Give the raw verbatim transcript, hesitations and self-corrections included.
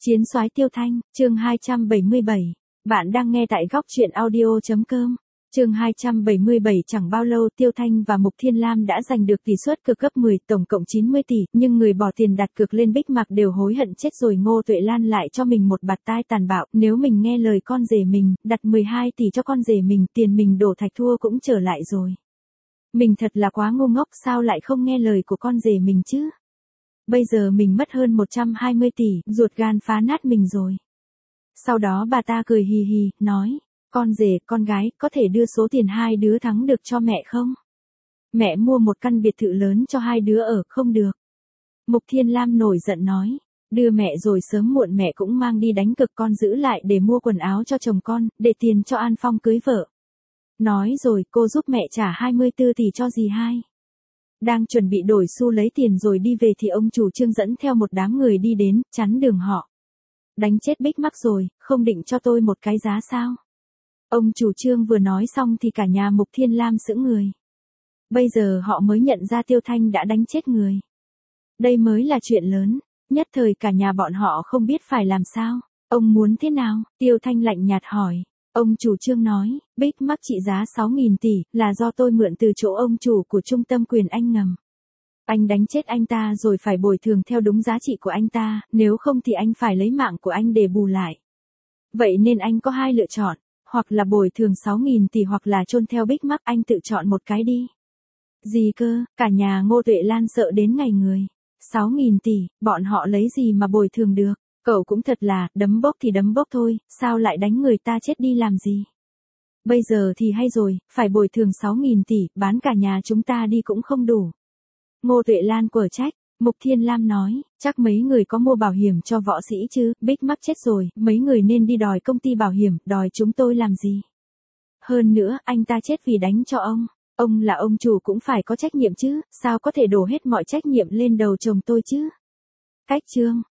Chiến soái Tiêu Thanh, chương hai trăm bảy mươi bảy. Bạn đang nghe tại góc truyện audio chấm com. Chương hai trăm bảy mươi bảy. Chẳng bao lâu Tiêu Thanh và Mục Thiên Lam đã giành được tỷ suất cược gấp mười, tổng cộng chín mươi tỷ, nhưng người bỏ tiền đặt cược lên Bích Mạc đều hối hận chết rồi. Ngô Tuệ Lan lại cho mình một bạt tai tàn bạo, nếu mình nghe lời con rể mình, đặt mười hai tỷ cho con rể mình, tiền mình đổ thạch thua cũng trở lại rồi. Mình thật là quá ngu ngốc, sao lại không nghe lời của con rể mình chứ? Bây giờ mình mất hơn một trăm hai mươi tỷ, ruột gan phá nát mình rồi. Sau đó bà ta cười hì hì, nói, con rể, con gái, có thể đưa số tiền hai đứa thắng được cho mẹ không? Mẹ mua một căn biệt thự lớn cho hai đứa ở, không được. Mục Thiên Lam nổi giận nói, đưa mẹ rồi sớm muộn mẹ cũng mang đi đánh cực, con giữ lại để mua quần áo cho chồng con, để tiền cho An Phong cưới vợ. Nói rồi, cô giúp mẹ trả hai mươi tư tỷ cho dì hai. Đang chuẩn bị đổi xu lấy tiền rồi đi về thì ông chủ Trương dẫn theo một đám người đi đến, chắn đường họ. Đánh chết Bích Mắc rồi, không định cho tôi một cái giá sao? Ông chủ Trương vừa nói xong thì cả nhà Mục Thiên Lam sững người. Bây giờ họ mới nhận ra Tiêu Thanh đã đánh chết người. Đây mới là chuyện lớn, nhất thời cả nhà bọn họ không biết phải làm sao. Ông muốn thế nào? Tiêu Thanh lạnh nhạt hỏi. Ông chủ Trương nói, Bích Mắc trị giá sáu nghìn tỷ, là do tôi mượn từ chỗ ông chủ của trung tâm quyền anh ngầm. Anh đánh chết anh ta rồi phải bồi thường theo đúng giá trị của anh ta, nếu không thì anh phải lấy mạng của anh để bù lại. Vậy nên anh có hai lựa chọn, hoặc là bồi thường sáu nghìn tỷ hoặc là chôn theo Bích Mắc, anh tự chọn một cái đi. Gì cơ? Cả nhà Ngô Tuệ Lan sợ đến ngày người. sáu nghìn tỷ, bọn họ lấy gì mà bồi thường được? Cậu cũng thật là, đấm bốc thì đấm bốc thôi, sao lại đánh người ta chết đi làm gì? Bây giờ thì hay rồi, phải bồi thường sáu nghìn tỷ, bán cả nhà chúng ta đi cũng không đủ. Ngô Tuệ Lan quở trách. Mục Thiên Lam nói, chắc mấy người có mua bảo hiểm cho võ sĩ chứ, Bích Mắc chết rồi, mấy người nên đi đòi công ty bảo hiểm, đòi chúng tôi làm gì? Hơn nữa, anh ta chết vì đánh cho ông. Ông là ông chủ cũng phải có trách nhiệm chứ, sao có thể đổ hết mọi trách nhiệm lên đầu chồng tôi chứ? Cách chương.